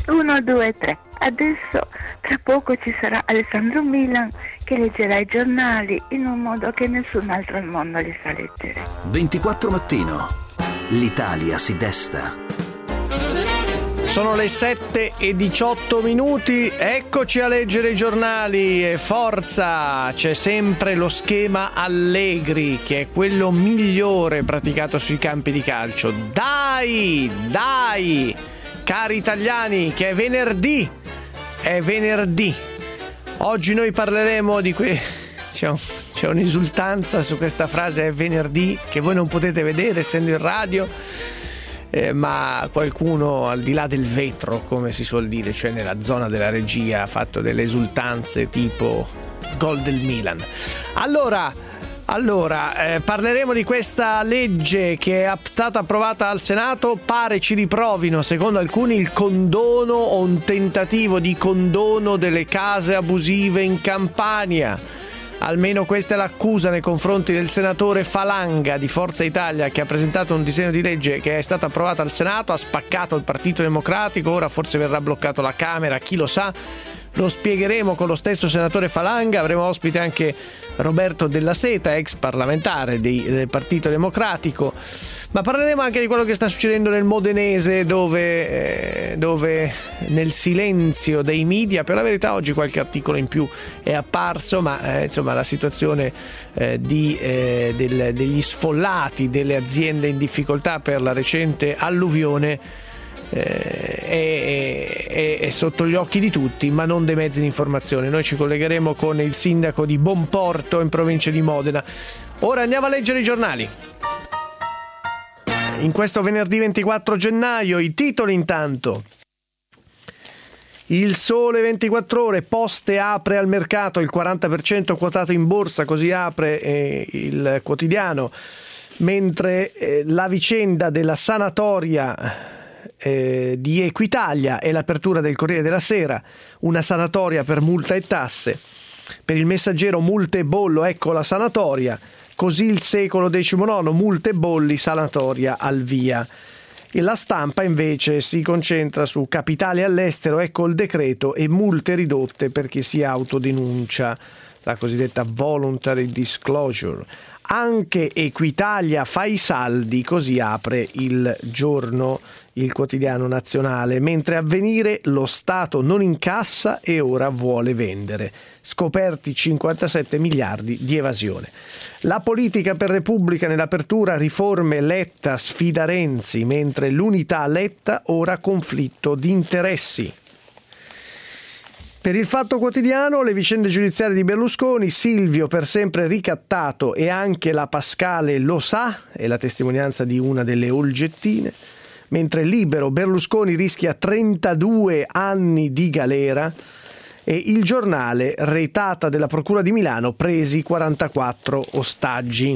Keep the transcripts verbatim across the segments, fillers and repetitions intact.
uno, due, tre. Adesso tra poco ci sarà Alessandro Milan che leggerà i giornali in un modo che nessun altro al mondo li sa leggere. ventiquattro Mattino. L'Italia si desta. Sono le sette e diciotto minuti, eccoci a leggere i giornali e forza, c'è sempre lo schema Allegri che è quello migliore praticato sui campi di calcio. Dai, dai, cari italiani, che è venerdì, è venerdì. Oggi noi parleremo di que... c'è, un... c'è un'esultanza su questa frase, è venerdì, che voi non potete vedere essendo in radio. Eh, ma qualcuno al di là del vetro, come si suol dire, cioè nella zona della regia, ha fatto delle esultanze tipo gol del Milan. Allora, allora eh, parleremo di questa legge che è stata approvata al Senato. Pare ci riprovino, secondo alcuni, il condono o un tentativo di condono delle case abusive in Campania. Almeno questa è l'accusa nei confronti del senatore Falanga di Forza Italia, che ha presentato un disegno di legge che è stato approvato al Senato, ha spaccato il Partito Democratico, ora forse verrà bloccato la Camera, chi lo sa. Lo spiegheremo con lo stesso senatore Falanga. Avremo ospite anche Roberto Della Seta, ex parlamentare di, del Partito Democratico, ma parleremo anche di quello che sta succedendo nel Modenese, dove, eh, dove nel silenzio dei media, per la verità oggi qualche articolo in più è apparso, ma eh, insomma la situazione eh, di, eh, del, degli sfollati delle aziende in difficoltà per la recente alluvione È, è, è sotto gli occhi di tutti, ma non dei mezzi di informazione. Noi ci collegheremo con il sindaco di Bonporto in provincia di Modena. Ora andiamo a leggere i giornali. In questo venerdì ventiquattro gennaio i titoli intanto. Il Sole ventiquattro Ore, Poste apre al mercato, il quaranta per cento quotato in borsa, così apre eh, il quotidiano, mentre eh, la vicenda della sanatoria Eh, di Equitalia e l'apertura del Corriere della Sera, una sanatoria per multa e tasse. Per il Messaggero multe e bollo, ecco la sanatoria. Così il Secolo diciannove, multe e bolli, sanatoria al via. E la Stampa invece si concentra su capitali all'estero, ecco il decreto e multe ridotte per chi si autodenuncia, la cosiddetta voluntary disclosure. Anche Equitalia fa i saldi, così apre il Giorno, il quotidiano nazionale, mentre Avvenire lo Stato non incassa e ora vuole vendere. Scoperti cinquantasette miliardi di evasione. La politica per Repubblica nell'apertura, riforme Letta sfida Renzi, mentre l'unità Letta ora conflitto di interessi. Per il Fatto Quotidiano, le vicende giudiziarie di Berlusconi, Silvio per sempre ricattato e anche la Pascale lo sa, è la testimonianza di una delle olgettine, mentre Libero, Berlusconi rischia trentadue anni di galera e Il Giornale, retata della Procura di Milano, presi quarantaquattro ostaggi.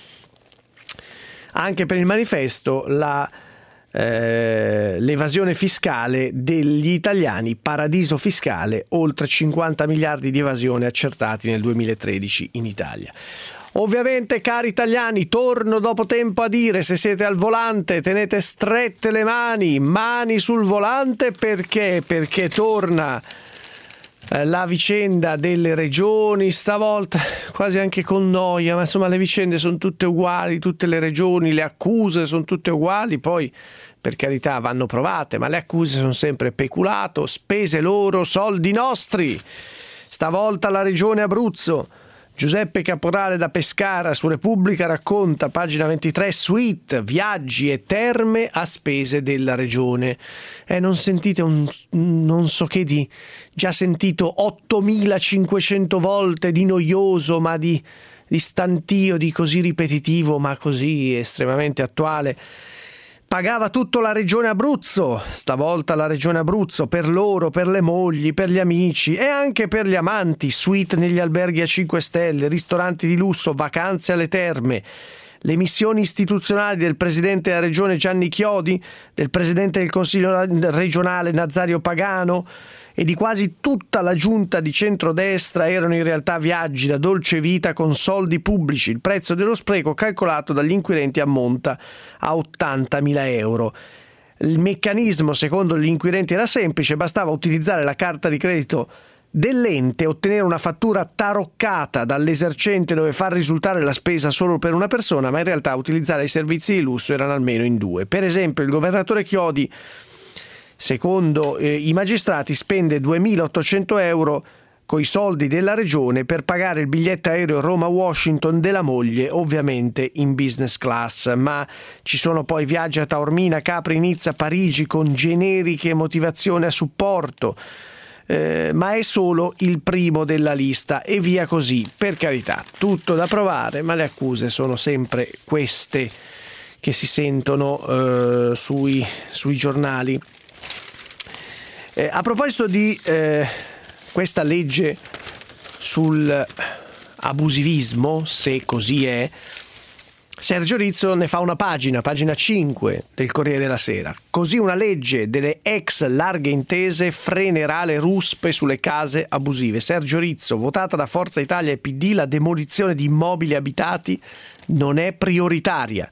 Anche per il Manifesto, la Eh, l'evasione fiscale degli italiani, paradiso fiscale, oltre cinquanta miliardi di evasione accertati nel duemilatredici in Italia. Ovviamente, cari italiani, torno dopo tempo a dire, se siete al volante tenete strette le mani, mani sul volante, perché? Perché torna la vicenda delle regioni, stavolta quasi anche con noia, ma insomma le vicende sono tutte uguali, tutte le regioni, le accuse sono tutte uguali, poi per carità vanno provate, ma le accuse sono sempre peculato, spese loro, soldi nostri. Stavolta la regione Abruzzo. Giuseppe Caporale da Pescara su Repubblica racconta, pagina ventitré, suite, viaggi e terme a spese della regione. Eh, non sentite un non so che di già sentito ottomilacinquecento volte di noioso, ma di, di stantio, di così ripetitivo, ma così estremamente attuale. Pagava tutto la regione Abruzzo, stavolta la regione Abruzzo, per loro, per le mogli, per gli amici e anche per gli amanti, suite negli alberghi a cinque stelle, ristoranti di lusso, vacanze alle terme. Le missioni istituzionali del presidente della regione Gianni Chiodi, del presidente del consiglio regionale Nazario Pagano e di quasi tutta la giunta di centrodestra erano in realtà viaggi da dolce vita con soldi pubblici. Il prezzo dello spreco calcolato dagli inquirenti ammonta a ottantamila euro. Il meccanismo, secondo gli inquirenti, era semplice: bastava utilizzare la carta di credito dell'ente, ottenere una fattura taroccata dall'esercente dove far risultare la spesa solo per una persona, ma in realtà utilizzare i servizi di lusso erano almeno in due. Per esempio, il governatore Chiodi, secondo eh, i magistrati, spende duemilaottocento euro coi soldi della regione per pagare il biglietto aereo Roma-Washington della moglie, ovviamente in business class, ma ci sono poi viaggi a Taormina, Capri, Nizza, Parigi con generiche motivazioni a supporto. Eh, ma è solo il primo della lista e via così. Per carità, tutto da provare, ma le accuse sono sempre queste che si sentono eh, sui, sui giornali. Eh, a proposito di eh, questa legge sul abusivismo, se così è, Sergio Rizzo ne fa una pagina, pagina cinque del Corriere della Sera. Così una legge delle ex larghe intese frenerà le ruspe sulle case abusive. Sergio Rizzo, votata da Forza Italia e P D, la demolizione di immobili abitati non è prioritaria.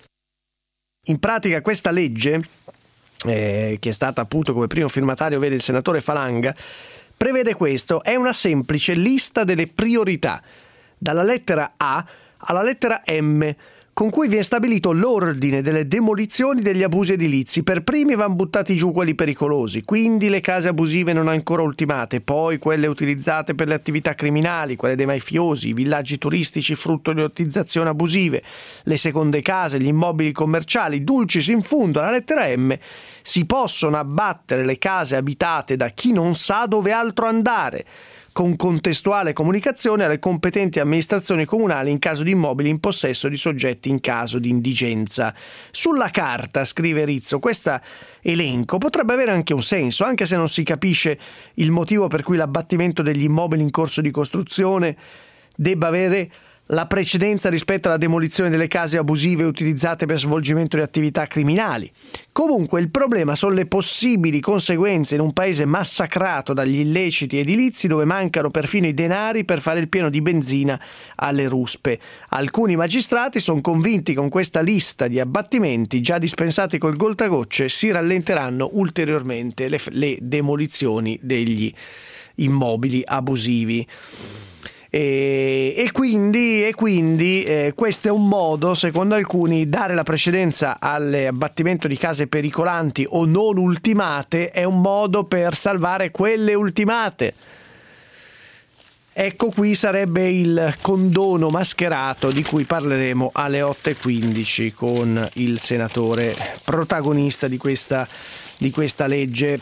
In pratica questa legge, eh, che è stata appunto come primo firmatario vede il senatore Falanga, prevede questo: è una semplice lista delle priorità, dalla lettera A alla lettera M, con cui viene stabilito l'ordine delle demolizioni degli abusi edilizi. Per primi vanno buttati giù quelli pericolosi, quindi le case abusive non ancora ultimate, poi quelle utilizzate per le attività criminali, quelle dei mafiosi, i villaggi turistici frutto di ottimizzazioni abusive, le seconde case, gli immobili commerciali. Dulcis in fundo, alla lettera M, si possono abbattere le case abitate da chi non sa dove altro andare, con contestuale comunicazione alle competenti amministrazioni comunali in caso di immobili in possesso di soggetti in caso di indigenza. Sulla carta, scrive Rizzo, questo elenco potrebbe avere anche un senso, anche se non si capisce il motivo per cui l'abbattimento degli immobili in corso di costruzione debba avere la precedenza rispetto alla demolizione delle case abusive utilizzate per svolgimento di attività criminali. Comunque il problema sono le possibili conseguenze in un paese massacrato dagli illeciti edilizi, dove mancano perfino i denari per fare il pieno di benzina alle ruspe. Alcuni magistrati sono convinti che con questa lista di abbattimenti già dispensati col goltagocce si rallenteranno ulteriormente le, le demolizioni degli immobili abusivi. E, e quindi, e quindi eh, questo è un modo, secondo alcuni, dare la precedenza all'abbattimento di case pericolanti o non ultimate è un modo per salvare quelle ultimate. Ecco, qui sarebbe il condono mascherato di cui parleremo alle otto e quindici con il senatore protagonista di questa, di questa legge.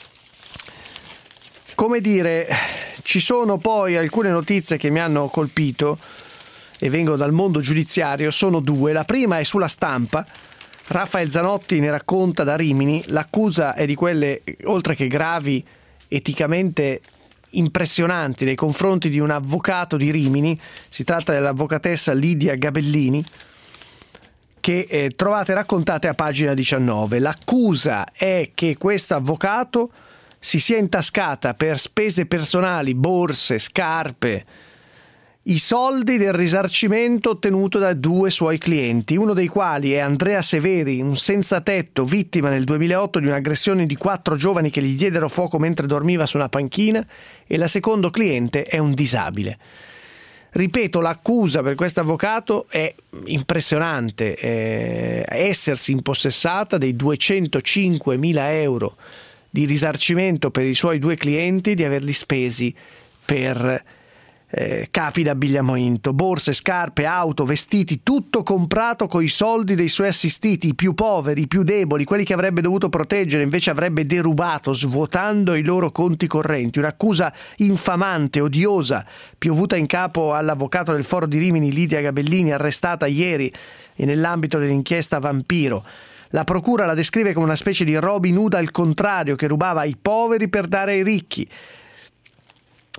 Come dire, ci sono poi alcune notizie che mi hanno colpito e vengono dal mondo giudiziario, sono due. La prima è sulla Stampa. Rafael Zanotti ne racconta da Rimini. L'accusa è di quelle, oltre che gravi, eticamente impressionanti nei confronti di un avvocato di Rimini. Si tratta dell'avvocatessa Lidia Gabellini, che eh, trovate raccontate a pagina diciannove. L'accusa è che questo avvocato si sia intascata per spese personali, borse, scarpe, i soldi del risarcimento ottenuto da due suoi clienti, uno dei quali è Andrea Severi, un senza tetto vittima nel duemilaotto di un'aggressione di quattro giovani che gli diedero fuoco mentre dormiva su una panchina, e la secondo cliente è un disabile. Ripeto, l'accusa per questo avvocato è impressionante, eh, essersi impossessata dei duecentocinquemila euro di risarcimento per i suoi due clienti, di averli spesi per eh, capi d'abbigliamento, borse, scarpe, auto, vestiti, tutto comprato coi soldi dei suoi assistiti, i più poveri, i più deboli, quelli che avrebbe dovuto proteggere, invece avrebbe derubato, svuotando i loro conti correnti. Un'accusa infamante, odiosa, piovuta in capo all'avvocato del Foro di Rimini Lidia Gabellini, arrestata ieri nell'ambito dell'inchiesta Vampiro. La procura la descrive come una specie di Robin Hood al contrario, che rubava ai poveri per dare ai ricchi.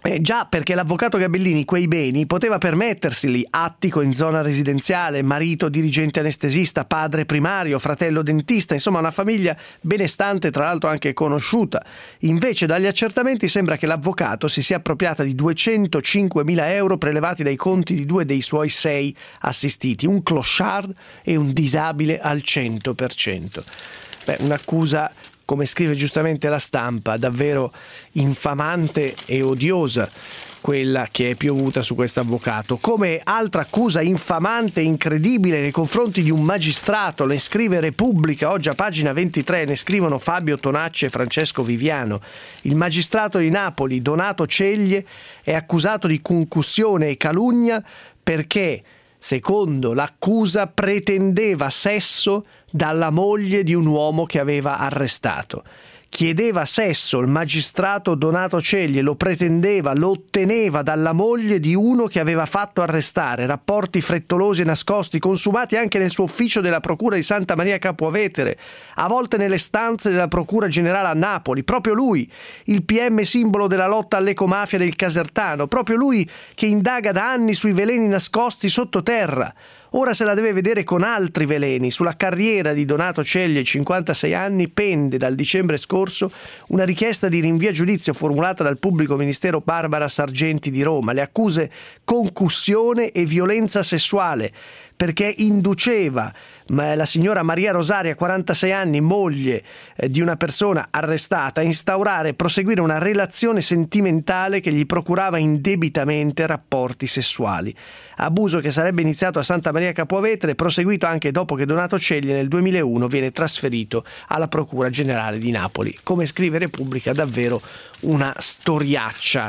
Eh, già, perché l'avvocato Gabellini quei beni poteva permetterseli: attico in zona residenziale, marito dirigente anestesista, padre primario, fratello dentista, insomma una famiglia benestante, tra l'altro anche conosciuta. Invece dagli accertamenti sembra che l'avvocato si sia appropriata di duecentocinquemila euro prelevati dai conti di due dei suoi sei assistiti, un clochard e un disabile al cento per cento. Beh, un'accusa, come scrive giustamente La Stampa, davvero infamante e odiosa, quella che è piovuta su questo avvocato. Come altra accusa infamante e incredibile nei confronti di un magistrato, ne scrive Repubblica oggi a pagina ventitré, ne scrivono Fabio Tonacci e Francesco Viviano. Il magistrato di Napoli, Donato Ceglie, è accusato di concussione e calunnia perché, secondo l'accusa, pretendeva sesso dalla moglie di un uomo che aveva arrestato. Chiedeva sesso, il magistrato Donato Ceglie lo pretendeva, lo otteneva dalla moglie di uno che aveva fatto arrestare. Rapporti frettolosi e nascosti, consumati anche nel suo ufficio della Procura di Santa Maria Capua Vetere, a volte nelle stanze della Procura Generale a Napoli. Proprio lui, il P M simbolo della lotta all'ecomafia del Casertano, proprio lui che indaga da anni sui veleni nascosti sottoterra. Ora se la deve vedere con altri veleni. Sulla carriera di Donato Ceglie, cinquantasei anni, pende dal dicembre scorso una richiesta di rinvio a giudizio formulata dal pubblico ministero Barbara Sargenti di Roma. Le accuse: concussione e violenza sessuale, perché induceva la signora Maria Rosaria, quarantasei anni, moglie di una persona arrestata, a instaurare e proseguire una relazione sentimentale che gli procurava indebitamente rapporti sessuali. Abuso che sarebbe iniziato a Santa Maria Capua Vetere e proseguito anche dopo che Donato Ceglie nel duemilauno viene trasferito alla Procura Generale di Napoli. Come scrive Repubblica, davvero una storiaccia.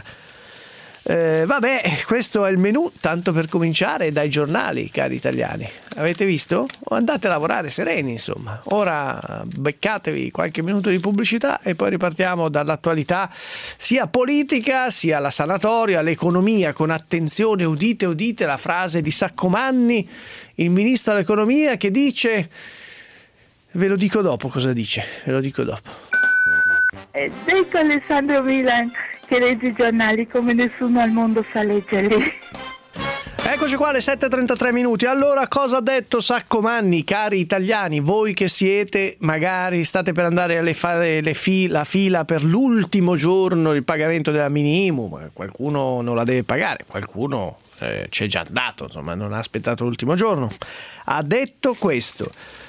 Eh, vabbè, questo è il menù, tanto per cominciare dai giornali, cari italiani. Avete visto? Andate a lavorare sereni, insomma. Ora beccatevi qualche minuto di pubblicità e poi ripartiamo dall'attualità sia politica, sia la sanatoria, l'economia, con attenzione, udite, udite la frase di Saccomanni, il ministro dell'economia, che dice, ve lo dico dopo cosa dice, ve lo dico dopo. Ed ecco Alessandro Milan che legge i giornali come nessuno al mondo sa leggerli. Eccoci qua alle sette e trentatré minuti. Allora, cosa ha detto Saccomanni, cari italiani? Voi che siete, magari state per andare a fare le fi- la fila per l'ultimo giorno il pagamento della minimo, ma qualcuno non la deve pagare, qualcuno eh, c'è già andato, insomma, non ha aspettato l'ultimo giorno. Ha detto questo: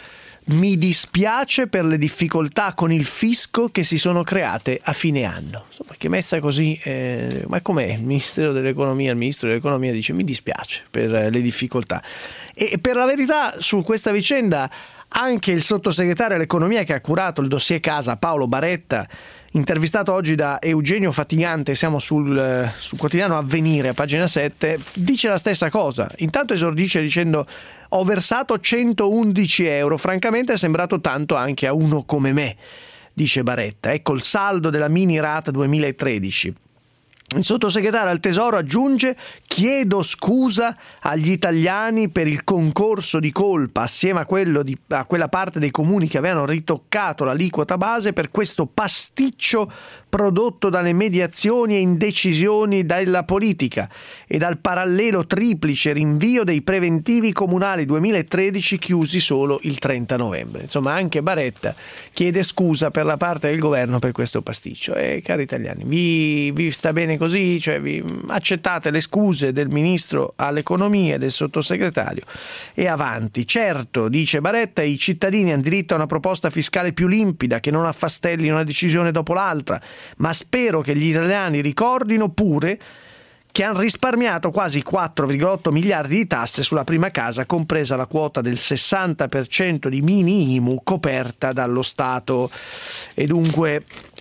mi dispiace per le difficoltà con il fisco che si sono create a fine anno. Insomma, che messa così, eh, ma com'è? Il Ministero dell'Economia, il Ministro dell'Economia dice mi dispiace per le difficoltà. E per la verità su questa vicenda anche il sottosegretario all'Economia che ha curato il dossier casa, Paolo Baretta, intervistato oggi da Eugenio Fatigante, siamo sul, sul quotidiano Avvenire, a pagina sette, dice la stessa cosa. Intanto esordisce dicendo: ho versato centoundici euro, francamente è sembrato tanto anche a uno come me, dice Baretta. Ecco il saldo della mini rata duemilatredici. Il sottosegretario al Tesoro aggiunge: chiedo scusa agli italiani per il concorso di colpa assieme a, quello di, a quella parte dei comuni che avevano ritoccato l'aliquota base per questo pasticcio prodotto dalle mediazioni e indecisioni della politica e dal parallelo triplice rinvio dei preventivi comunali duemilatredici chiusi solo il trenta novembre. Insomma, anche Baretta chiede scusa per la parte del governo per questo pasticcio. E cari italiani, vi, vi sta bene così? Cioè, vi accettate le scuse del ministro all'economia e del sottosegretario e avanti. Certo, dice Baretta, i cittadini hanno diritto a una proposta fiscale più limpida che non affastelli una decisione dopo l'altra, ma spero che gli italiani ricordino pure che hanno risparmiato quasi quattro virgola otto miliardi di tasse sulla prima casa, compresa la quota del sessanta per cento di mini I M U coperta dallo Stato. E dunque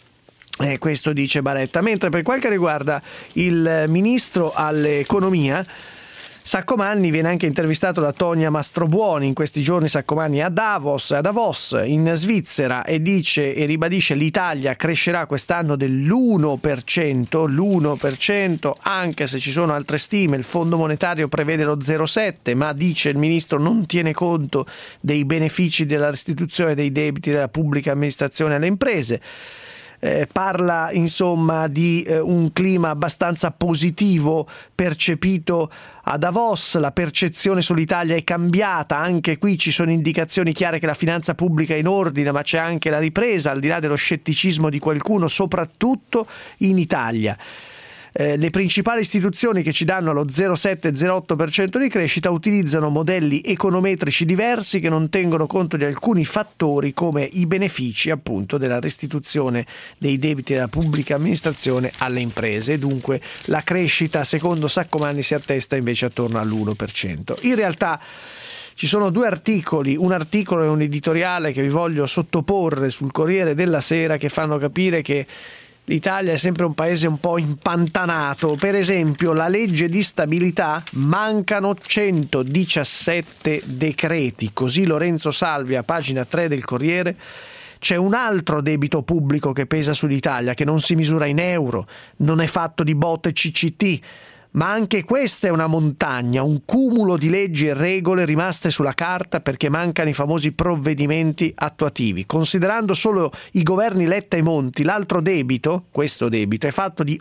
eh, questo dice Baretta. Mentre per quel che riguarda il ministro all'economia, Saccomanni viene anche intervistato da Tonia Mastrobuoni. In questi giorni Saccomanni è a Davos, a Davos in Svizzera, e dice e ribadisce: l'Italia crescerà quest'anno dell'uno per cento, l'uno per cento, anche se ci sono altre stime. Il Fondo Monetario prevede lo zero virgola sette, ma dice il ministro non tiene conto dei benefici della restituzione dei debiti della pubblica amministrazione alle imprese. eh, parla insomma di eh, un clima abbastanza positivo percepito a Davos. La percezione sull'Italia è cambiata, anche qui ci sono indicazioni chiare che la finanza pubblica è in ordine, ma c'è anche la ripresa, al di là dello scetticismo di qualcuno, soprattutto in Italia. Eh, le principali istituzioni che ci danno lo zero virgola sette zero otto per cento di crescita utilizzano modelli econometrici diversi che non tengono conto di alcuni fattori, come i benefici appunto della restituzione dei debiti della pubblica amministrazione alle imprese. Dunque la crescita secondo Saccomanni si attesta invece attorno all'uno per cento. In realtà ci sono due articoli, un articolo e un editoriale che vi voglio sottoporre sul Corriere della Sera, che fanno capire che l'Italia è sempre un paese un po' impantanato. Per esempio, la legge di stabilità, mancano centodiciassette decreti, così Lorenzo Salvia, pagina tre del Corriere. C'è un altro debito pubblico che pesa sull'Italia, che non si misura in euro, non è fatto di botte C C T, ma anche questa è una montagna, un cumulo di leggi e regole rimaste sulla carta perché mancano i famosi provvedimenti attuativi. Considerando solo i governi Letta e Monti, l'altro debito, questo debito, è fatto di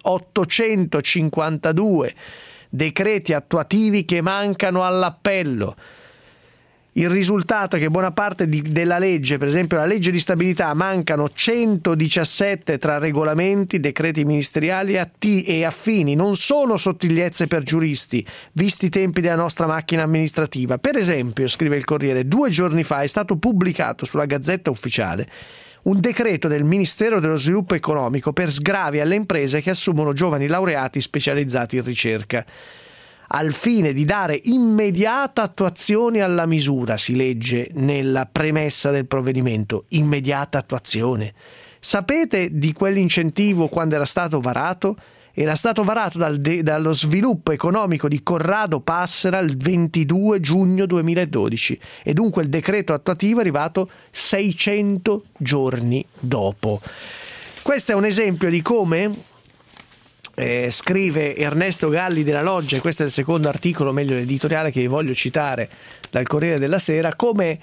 ottocentocinquantadue decreti attuativi che mancano all'appello. Il risultato è che buona parte di, della legge, per esempio la legge di stabilità, mancano centodiciassette tra regolamenti, decreti ministeriali atti e affini. Non sono sottigliezze per giuristi, visti i tempi della nostra macchina amministrativa. Per esempio, scrive il Corriere, due giorni fa è stato pubblicato sulla Gazzetta Ufficiale un decreto del Ministero dello Sviluppo Economico per sgravi alle imprese che assumono giovani laureati specializzati in ricerca, al fine di dare immediata attuazione alla misura, si legge nella premessa del provvedimento. Immediata attuazione. Sapete di quell'incentivo quando era stato varato? Era stato varato dal de- dallo sviluppo economico di Corrado Passera il ventidue giugno duemiladodici e dunque il decreto attuativo è arrivato seicento giorni dopo. Questo è un esempio di come Eh, scrive Ernesto Galli della Loggia, e questo è il secondo articolo, meglio l'editoriale che vi voglio citare dal Corriere della Sera, come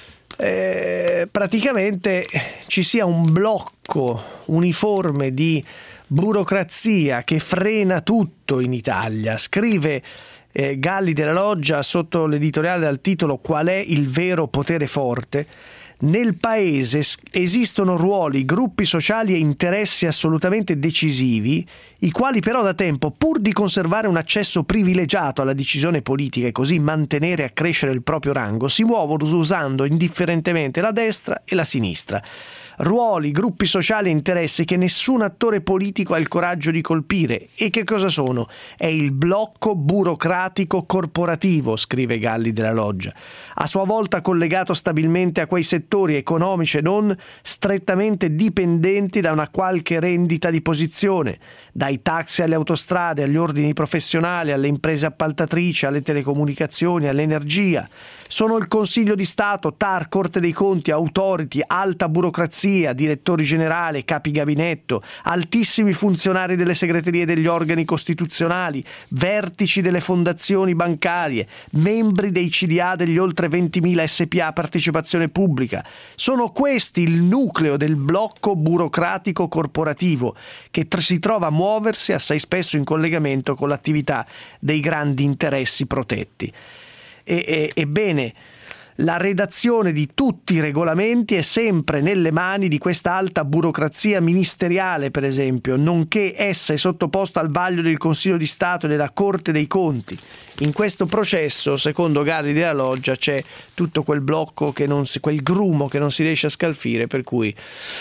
eh, praticamente ci sia un blocco uniforme di burocrazia che frena tutto in Italia. Scrive eh, Galli della Loggia sotto l'editoriale dal titolo "Qual è il vero potere forte?" Nel paese esistono ruoli, gruppi sociali e interessi assolutamente decisivi, i quali però da tempo, pur di conservare un accesso privilegiato alla decisione politica e così mantenere e accrescere il proprio rango, si muovono usando indifferentemente la destra e la sinistra. Ruoli, gruppi sociali e interessi che nessun attore politico ha il coraggio di colpire. E che cosa sono? È il blocco burocratico corporativo, scrive Galli della Loggia, a sua volta collegato stabilmente a quei settori economici e non strettamente dipendenti da una qualche rendita di posizione, dai taxi alle autostrade, agli ordini professionali, alle imprese appaltatrici, alle telecomunicazioni, all'energia. Sono il Consiglio di Stato, T A R, Corte dei Conti, Authority, alta burocrazia, direttori generali, capi gabinetto, altissimi funzionari delle segreterie degli organi costituzionali, vertici delle fondazioni bancarie, membri dei C D A degli oltre ventimila S P A partecipazione pubblica. Sono questi il nucleo del blocco burocratico corporativo che tr- si trova a muoversi assai spesso in collegamento con l'attività dei grandi interessi protetti. E, e, ebbene, la redazione di tutti i regolamenti è sempre nelle mani di questa alta burocrazia ministeriale, per esempio, nonché essa è sottoposta al vaglio del Consiglio di Stato e della Corte dei Conti. In questo processo, secondo Galli della Loggia, c'è tutto quel blocco, che non si, quel grumo che non si riesce a scalfire, per cui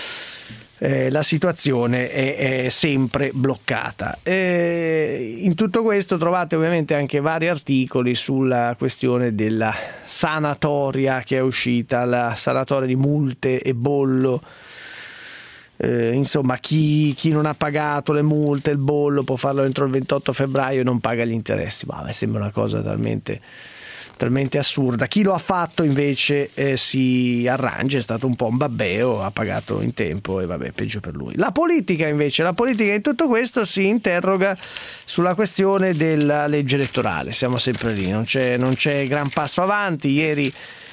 Eh, la situazione è, è sempre bloccata. Eh, in tutto questo trovate ovviamente anche vari articoli sulla questione della sanatoria che è uscita, la sanatoria di multe e bollo. Eh, insomma, chi, chi non ha pagato le multe, il bollo, può farlo entro il ventotto febbraio e non paga gli interessi. Ma mi sembra una cosa talmente talmente assurda. Chi lo ha fatto invece eh, si arrangia, è stato un po' un babbeo, ha pagato in tempo e vabbè, peggio per lui. La politica invece, la politica in tutto questo si interroga sulla questione della legge elettorale. Siamo sempre lì, non c'è, non c'è gran passo avanti. Ieri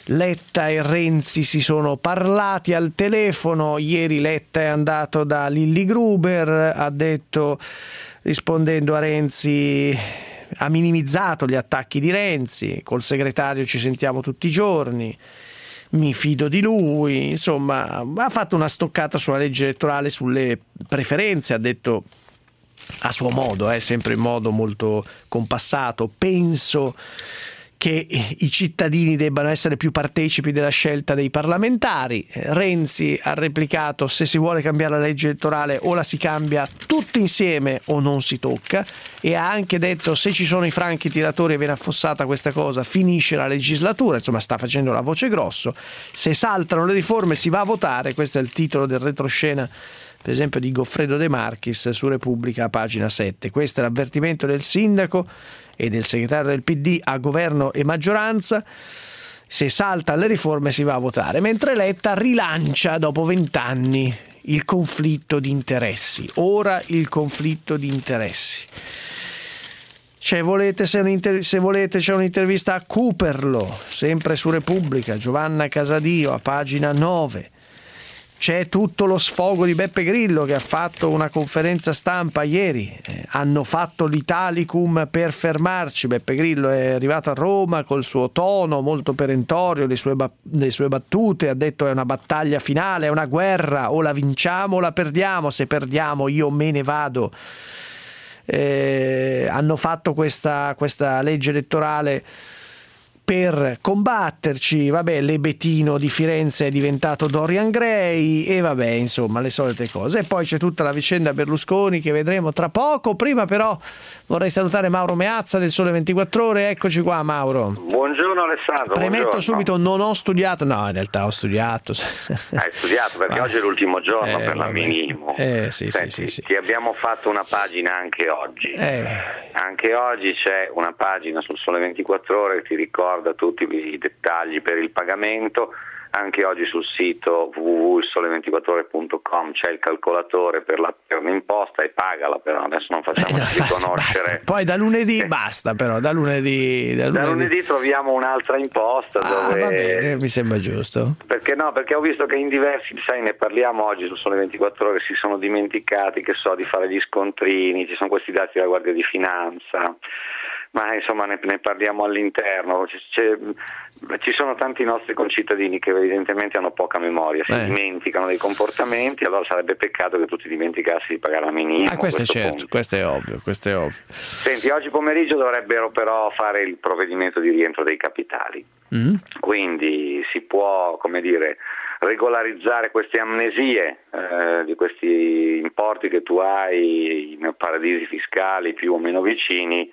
Letta e Renzi si sono parlati al telefono. Ieri Letta è andato da Lilli Gruber, ha detto, rispondendo a Renzi, ha minimizzato gli attacchi di Renzi, col segretario ci sentiamo tutti i giorni, mi fido di lui, insomma ha fatto una stoccata sulla legge elettorale, sulle preferenze, ha detto a suo modo, eh, sempre in modo molto compassato, penso che i cittadini debbano essere più partecipi della scelta dei parlamentari. Renzi ha replicato: se si vuole cambiare la legge elettorale o la si cambia tutti insieme o non si tocca, e ha anche detto: se ci sono i franchi tiratori e viene affossata questa cosa finisce la legislatura. Insomma, sta facendo la voce grosso. Se saltano le riforme si va a votare. Questo è il titolo del retroscena, per esempio, di Goffredo De Marchis su Repubblica a pagina sette. Questo è l'avvertimento del sindaco e del segretario del P D a governo e maggioranza: se saltano le riforme si va a votare. Mentre Letta rilancia dopo vent'anni il conflitto di interessi. Ora il conflitto di interessi. Cioè, volete, se, un'inter- se volete c'è un'intervista a Cooperlo, sempre su Repubblica, Giovanna Casadio a pagina nove. C'è tutto lo sfogo di Beppe Grillo, che ha fatto una conferenza stampa ieri. Eh, hanno fatto l'Italicum per fermarci. Beppe Grillo è arrivato a Roma col suo tono molto perentorio, le sue, ba- le sue battute, ha detto: è una battaglia finale, è una guerra, o la vinciamo o la perdiamo, se perdiamo io me ne vado. Eh, hanno fatto questa, questa legge elettorale per combatterci. Vabbè, l'Ebetino di Firenze è diventato Dorian Gray e vabbè, insomma, le solite cose. E poi c'è tutta la vicenda Berlusconi che vedremo tra poco. Prima però vorrei salutare Mauro Meazza del Sole ventiquattro Ore. Eccoci qua, Mauro. Buongiorno Alessandro. Premetto buongiorno. subito, non ho studiato. No, in realtà ho studiato. Hai studiato perché ah. oggi è l'ultimo giorno eh, per la minimo. Eh, sì, Senti, sì, sì, sì. Ti abbiamo fatto una pagina anche oggi. Eh. Anche oggi c'è una pagina sul Sole ventiquattro Ore che ti ricorda tutti i dettagli per il pagamento. Anche oggi sul sito w w w punto il sole ventiquattro ore punto com c'è il calcolatore per la per un'imposta, e pagala, però adesso non facciamo eh, riconoscere. Basta. Poi da lunedì eh. basta, però da lunedì, da lunedì da lunedì troviamo un'altra imposta. Ah, dove... va bene, mi sembra giusto. Perché no? Perché ho visto che in diversi, sai, ne parliamo oggi sul Sole ventiquattro Ore, si sono dimenticati, che so, di fare gli scontrini, ci sono questi dati della Guardia di Finanza. Ma insomma ne, ne parliamo all'interno. C'è, c'è, ci sono tanti nostri concittadini che evidentemente hanno poca memoria, si eh. dimenticano dei comportamenti, allora sarebbe peccato che tu ti dimenticassi di pagare la minimo. Ah, questo, questo è certo, punto. questo è ovvio, questo è ovvio. Senti, oggi pomeriggio dovrebbero però fare il provvedimento di rientro dei capitali, mm. quindi si può, come dire, regolarizzare queste amnesie eh, di questi importi che tu hai in paradisi fiscali più o meno vicini.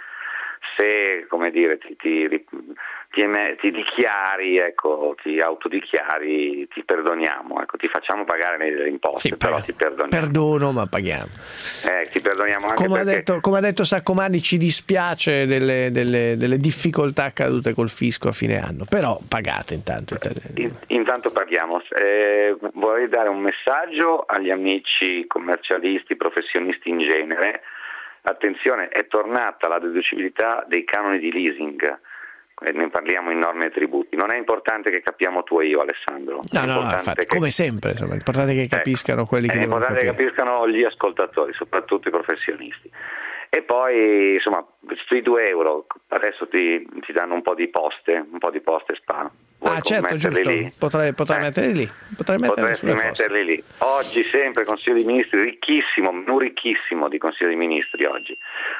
Se, come dire, ti, ti, ti, ti dichiari, ecco, ti autodichiari, ti perdoniamo, ecco, ti facciamo pagare le imposte, sì, però ti perdoniamo. Perdono, ma paghiamo. Eh, ti perdoniamo anche come perché... ha detto, come ha detto Saccomanni, ci dispiace delle, delle, delle difficoltà accadute col fisco a fine anno, però pagate intanto. In, intanto paghiamo. Eh, vorrei dare un messaggio agli amici commercialisti, professionisti in genere. Attenzione, è tornata la deducibilità dei canoni di leasing, ne parliamo in norme e tributi. Non è importante che capiamo tu e io, Alessandro. No, no, no, infatti, che... come sempre, insomma, è importante che capiscano ecco, quelli che devono capire. È importante che capiscano gli ascoltatori, soprattutto i professionisti. E poi, insomma, sui due euro adesso ti, ti danno un po' di poste, un po' di poste sparo. Ah, certo, giusto, lì? potrei, potrei eh. metterli lì. Potrei Potresti metterli lì. Oggi sempre Consiglio dei Ministri, ricchissimo, non ricchissimo di Consiglio dei Ministri oggi.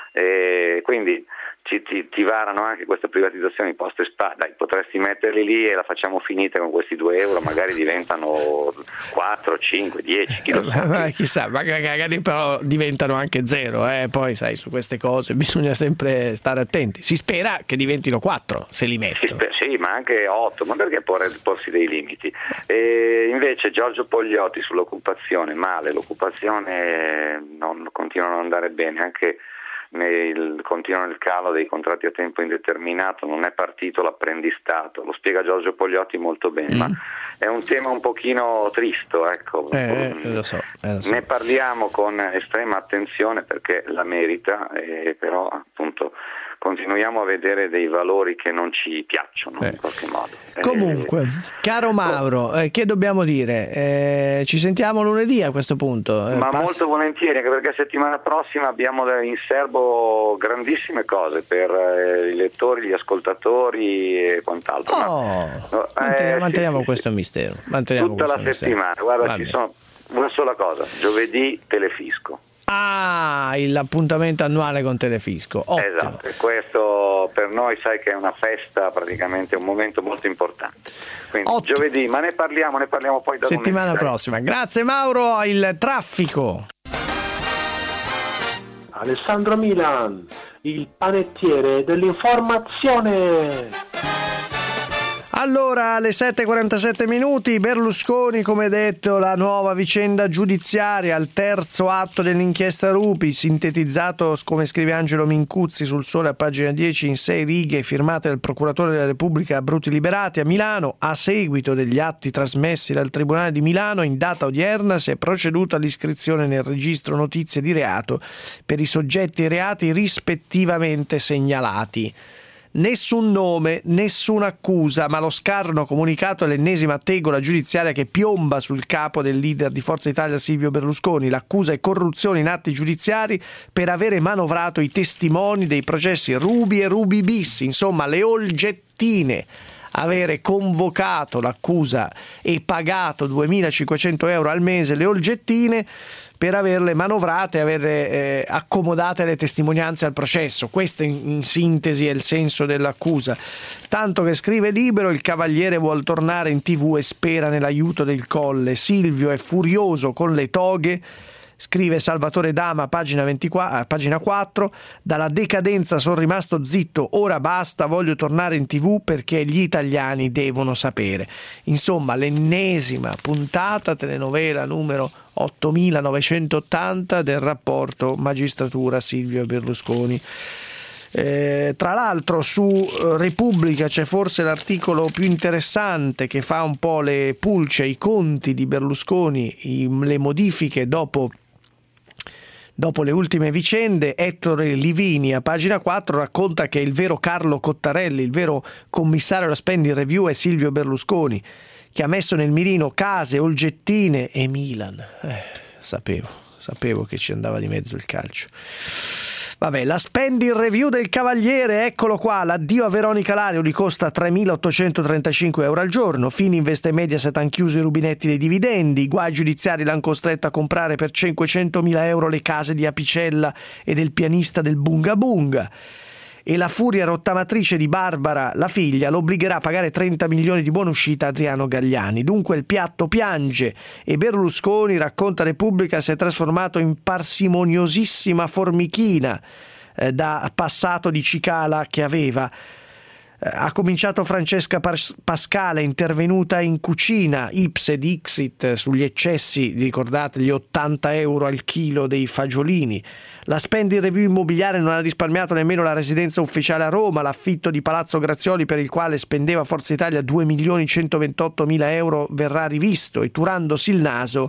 E quindi ci, ti, ti varano anche questa privatizzazione di Poste Spa. Dai, potresti metterli lì e la facciamo finita con questi due euro, magari diventano quattro, cinque, dieci, chi lo sa. Ma chissà, magari però diventano anche zero, eh? Poi sai, su queste cose bisogna sempre stare attenti. Si spera che diventino quattro, se li metto. Sì, sì, ma anche otto, ma perché porre, porsi dei limiti? E invece Giorgio Pogliotti sull'occupazione, male, l'occupazione non continua a non andare bene, anche nel continua il calo dei contratti a tempo indeterminato, non è partito l'apprendistato, lo spiega Giorgio Pogliotti molto bene, mm. ma è un tema un pochino tristo, ecco. Eh, eh, lo so, eh, lo so. Ne parliamo con estrema attenzione perché la merita, eh, però appunto continuiamo a vedere dei valori che non ci piacciono eh. in qualche modo. Comunque, eh, caro Mauro, eh, che dobbiamo dire? Eh, ci sentiamo lunedì a questo punto. Eh, ma pass- molto volentieri, anche perché settimana prossima abbiamo in serbo grandissime cose per eh, i lettori, gli ascoltatori e quant'altro. Oh, ma, manteniamo, eh, manteniamo sì, questo sì, mistero. Manteniamo tutta questo la settimana. mistero. Guarda, ci sono una sola cosa: giovedì Telefisco. Ah, l'appuntamento annuale con Telefisco. Ottimo. Esatto, e questo per noi sai che è una festa, praticamente un momento molto importante. Quindi Ottimo. Giovedì, ma ne parliamo, ne parliamo poi da settimana lunedì. prossima. Grazie Mauro, il traffico. Alessandro Milan, il panettiere dell'informazione. Allora, alle sette e quarantasette minuti, Berlusconi, come detto, la nuova vicenda giudiziaria, il terzo atto dell'inchiesta Rupi, sintetizzato, come scrive Angelo Mincuzzi sul Sole a pagina dieci, in sei righe, firmate dal procuratore della Repubblica Bruti Liberati a Milano. A seguito degli atti trasmessi dal Tribunale di Milano, in data odierna si è proceduto all'iscrizione nel registro notizie di reato per i soggetti reati rispettivamente segnalati. Nessun nome, nessuna accusa, ma lo scarno comunicato è l'ennesima tegola giudiziaria che piomba sul capo del leader di Forza Italia Silvio Berlusconi. L'accusa è corruzione in atti giudiziari per avere manovrato i testimoni dei processi Ruby e Ruby bis, insomma le olgettine. Avere convocato l'accusa e pagato duemilacinquecento euro al mese le olgettine per averle manovrate e averle eh, accomodate le testimonianze al processo. Questo in, in sintesi è il senso dell'accusa. Tanto che scrive Libero, il Cavaliere vuol tornare in tv e spera nell'aiuto del Colle. Silvio è furioso con le toghe. Scrive Salvatore Dama, pagina ventiquattro, pagina quattro, dalla decadenza sono rimasto zitto, ora basta, voglio tornare in tv perché gli italiani devono sapere. Insomma, l'ennesima puntata telenovela numero ottomilanovecentottanta del rapporto magistratura Silvio Berlusconi. Eh, tra l'altro su Repubblica c'è forse l'articolo più interessante che fa un po' le pulce, i conti di Berlusconi, i, le modifiche dopo Dopo le ultime vicende. Ettore Livini a pagina quattro racconta che il vero Carlo Cottarelli, il vero commissario alla spending review, è Silvio Berlusconi, che ha messo nel mirino case, olgettine e Milan. Eh, sapevo, sapevo che ci andava di mezzo il calcio. Vabbè, la spending review del Cavaliere, eccolo qua, l'addio a Veronica Lario gli costa tremilaottocentotrentacinque euro al giorno, Fininvest e Mediaset hanno chiuso i rubinetti dei dividendi, i guai giudiziari l'hanno costretto a comprare per cinquecentomila euro le case di Apicella e del pianista del Bunga Bunga. E la furia rottamatrice di Barbara, la figlia, lo obbligherà a pagare trenta milioni di buona uscita a Adriano Galliani. Dunque il piatto piange e Berlusconi, racconta Repubblica, si è trasformato in parsimoniosissima formichina eh, da passato di cicala che aveva. Ha cominciato Francesca Pascale, intervenuta in cucina, ipse dixit sugli eccessi, ricordate gli ottanta euro al chilo dei fagiolini. La spending review immobiliare non ha risparmiato nemmeno la residenza ufficiale a Roma, l'affitto di Palazzo Grazioli per il quale spendeva Forza Italia due milioni centoventottomila euro verrà rivisto e turandosi il naso,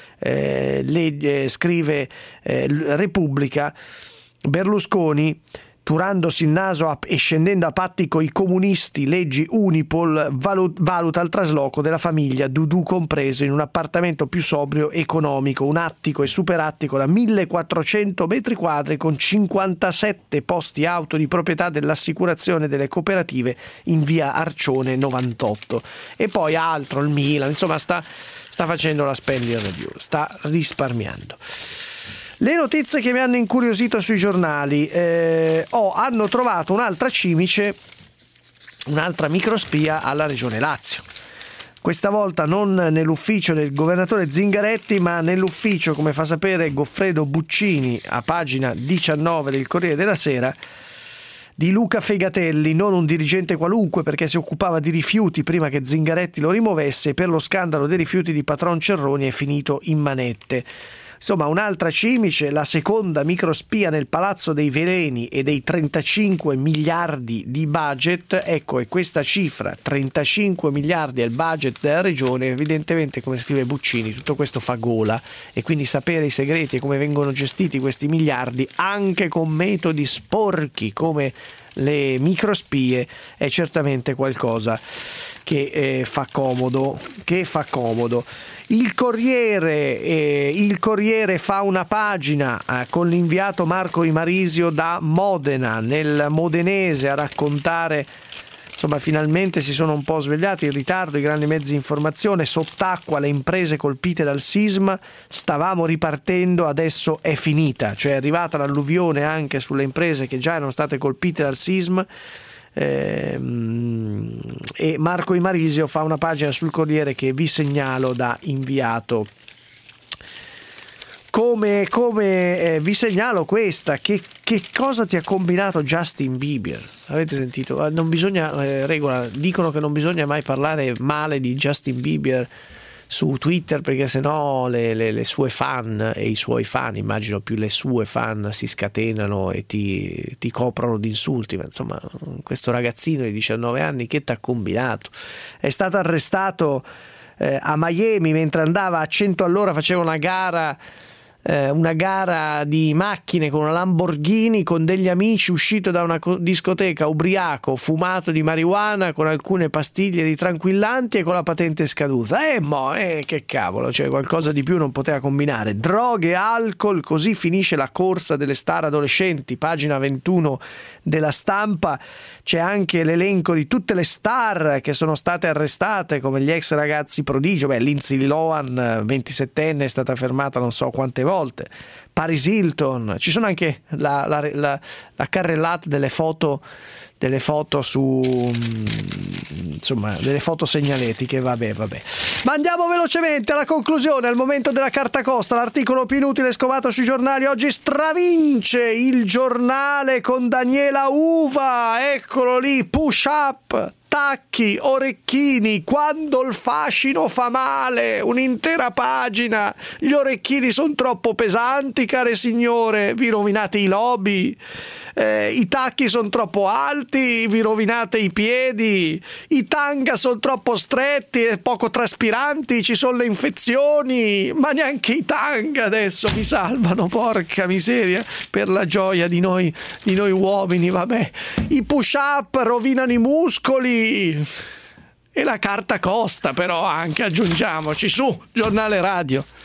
eh, le, eh, scrive eh, Repubblica, Berlusconi turandosi il naso e scendendo a patti coi comunisti, leggi Unipol, valuta il trasloco della famiglia, Dudu compreso, in un appartamento più sobrio, economico, un attico e superattico da millequattrocento metri quadri con cinquantasette posti auto di proprietà dell'assicurazione delle cooperative in via Arcione novantotto. E poi altro, il Milan, insomma sta, sta facendo la spending review, sta risparmiando. Le notizie che mi hanno incuriosito sui giornali, eh, oh, hanno trovato un'altra cimice, un'altra microspia alla Regione Lazio. Questa volta non nell'ufficio del governatore Zingaretti, ma nell'ufficio, come fa sapere Goffredo Buccini, a pagina diciannove del Corriere della Sera, di Luca Fegatelli, non un dirigente qualunque perché si occupava di rifiuti prima che Zingaretti lo rimuovesse e per lo scandalo dei rifiuti di Patron Cerroni è finito in manette. Insomma, un'altra cimice, la seconda microspia nel Palazzo dei Veleni e dei trentacinque miliardi di budget. Ecco, e questa cifra, trentacinque miliardi è il budget della regione, evidentemente, come scrive Buccini, tutto questo fa gola, e quindi sapere i segreti e come vengono gestiti questi miliardi anche con metodi sporchi come le microspie è certamente qualcosa che eh, fa comodo, che fa comodo. Il Corriere, eh, il Corriere fa una pagina eh, con l'inviato Marco Imarisio da Modena, nel modenese, a raccontare, insomma, finalmente si sono un po' svegliati, in ritardo i grandi mezzi di informazione, sott'acqua le imprese colpite dal sisma, stavamo ripartendo, adesso è finita, cioè è arrivata l'alluvione anche sulle imprese che già erano state colpite dal sisma. Ehm, e Marco Imarisio fa una pagina sul Corriere che vi segnalo da inviato. Come, come eh, vi segnalo questa, che, che cosa ti ha combinato Justin Bieber? Avete sentito? Non bisogna, eh, regola, dicono che non bisogna mai parlare male di Justin Bieber su Twitter, perché sennò le, le, le sue fan e i suoi fan, immagino più le sue fan, si scatenano e ti, ti coprono di insulti. Ma insomma, questo ragazzino di diciannove anni che t'ha combinato? È stato arrestato eh, a Miami mentre andava a cento all'ora, faceva una gara una gara di macchine con una Lamborghini con degli amici, uscito da una discoteca ubriaco, fumato di marijuana con alcune pastiglie di tranquillanti e con la patente scaduta. Eh mo, eh, che cavolo, cioè qualcosa di più non poteva combinare. Droghe, alcol, così finisce la corsa delle star adolescenti. Pagina ventuno della Stampa, c'è anche l'elenco di tutte le star che sono state arrestate, come gli ex ragazzi prodigio. Beh, Lindsay Lohan, ventisettenne, è stata fermata non so quante volte. Paris Hilton, ci sono anche la, la, la, la carrellata delle foto delle foto su insomma delle foto segnaletiche. Vabbè vabbè ma andiamo velocemente alla conclusione, al momento della carta costa. L'articolo più inutile scovato sui giornali oggi stravince il Giornale con Daniela Uva, eccolo lì, push up, tacchi, orecchini, quando il fascino fa male, un'intera pagina. Gli orecchini sono troppo pesanti, care signore, vi rovinate i lobi. Eh, i tacchi sono troppo alti, vi rovinate i piedi. I tanga sono troppo stretti e poco traspiranti, ci sono le infezioni. Ma neanche i tanga adesso mi salvano, porca miseria, per la gioia di noi, di noi uomini. Vabbè, i push up rovinano i muscoli. E la carta costa, però, anche, aggiungiamoci. Su, Giornale Radio.